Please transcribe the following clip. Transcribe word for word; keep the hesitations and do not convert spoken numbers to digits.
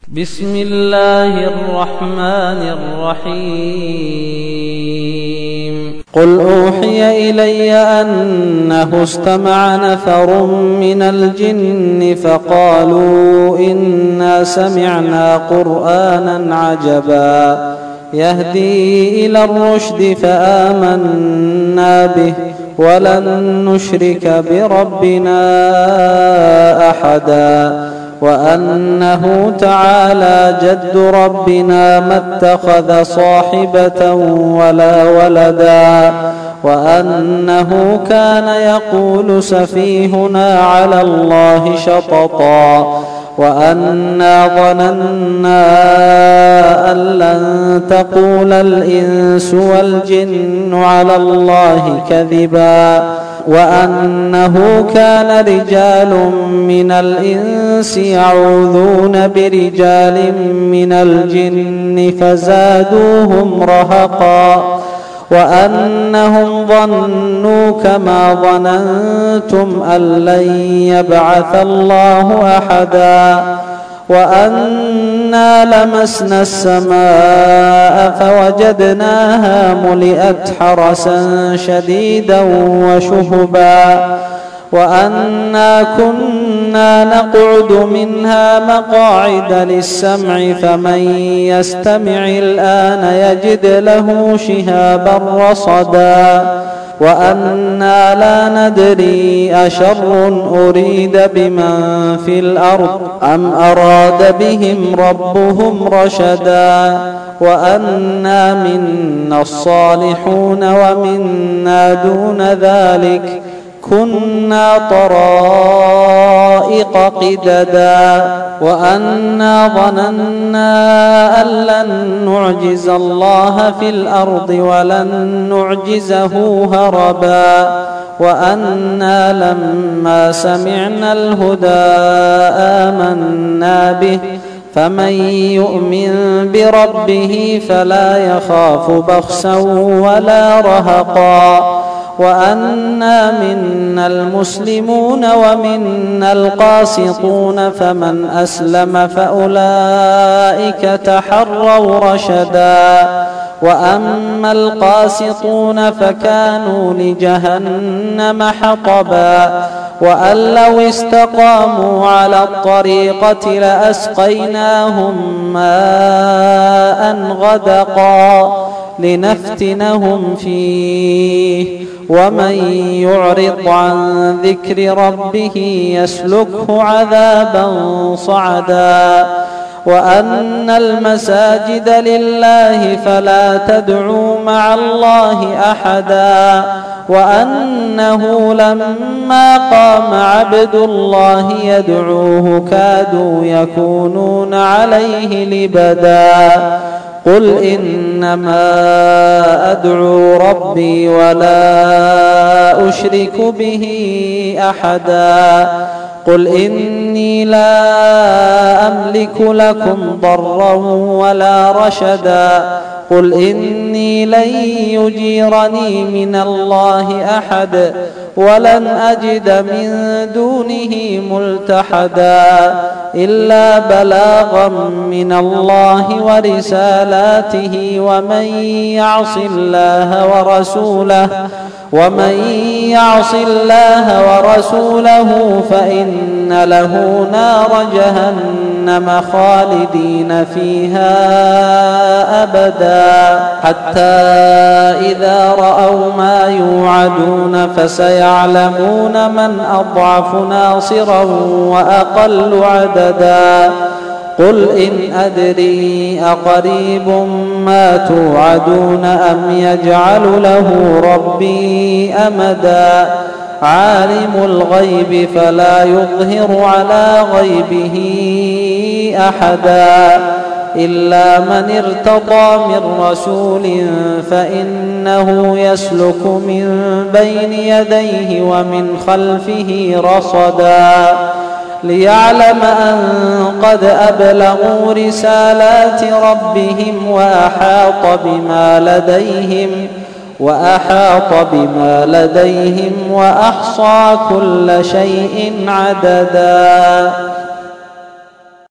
بسم الله الرحمن الرحيم قل أوحي إلي أنه استمع نفر من الجن فقالوا إنا سمعنا قرآنا عجبا يهدي إلى الرشد فآمنا به ولن نشرك بربنا أحدا وأنه تعالى جد ربنا ما اتخذ صاحبة ولا ولدا وأنه كان يقول سفيهنا على الله شططا وأنا ظننا أن لن تقول الإنس والجن على الله كذبا وأنه كان رجال من الإنس يعوذون برجال من الجن فزادوهم رهقا وأنهم ظنوا كما ظننتم أن لن يبعث الله أحدا وأنا لمسنا السماء فوجدناها ملئت حرسا شديدا وشهبا وأنا كنا نقعد منها مقاعد للسمع فمن يستمع الآن يجد له شهابا رصدا وأنا لا ندري أشر أريد بمن في الأرض أم أراد بهم ربهم رشدا وأنا منا الصالحون ومنا دون ذلك كنا طرائق قددا وأنا ظننا أن لن نعجز الله في الأرض ولن نعجزه هربا وأنا لما سمعنا الهدى آمنا به فمن يؤمن بربه فلا يخاف بخسا ولا رهقا وأنا منا المسلمون ومنا القاسطون فمن أسلم فأولئك تحروا رشدا وأما القاسطون فكانوا لجهنم حطبا وأن لو استقاموا على الطريقة لأسقيناهم ماء غدقا لنفتنهم فيه ومن يعرض عن ذكر ربه يسلكه عذابا صعدا وأن المساجد لله فلا تدعوا مع الله أحدا وأنه لما قام عبد الله يدعوه كادوا يكونون عليه لبدا قل إنما أدعو ربي ولا أشرك به أحدا قل إني لا أملك لكم ضرا ولا رشدا قل إني لن يجيرني من الله أحد ولن أجد من دونه ملتحدا إلا بلاغا من الله ورسالاته ومن يعص الله ورسوله ومن يعص الله ورسوله فإن له نار جهنم خالدين فيها أبدا حتى إذا رأوا ما يوعدون فسيعلمون من أضعف ناصرا وأقل عددا قل إن أدري أقريب ما توعدون أم يجعل له ربي أمدا عالم الغيب فلا يظهر على غيبه أحدا إلا من ارتضى من رسول فإنه يسلك من بين يديه ومن خلفه رصدا ليعلم أن قد أبلغوا رسالات ربهم وأحاط بما لديهم وأحاط بما لديهم وأحصى كل شيء عددا.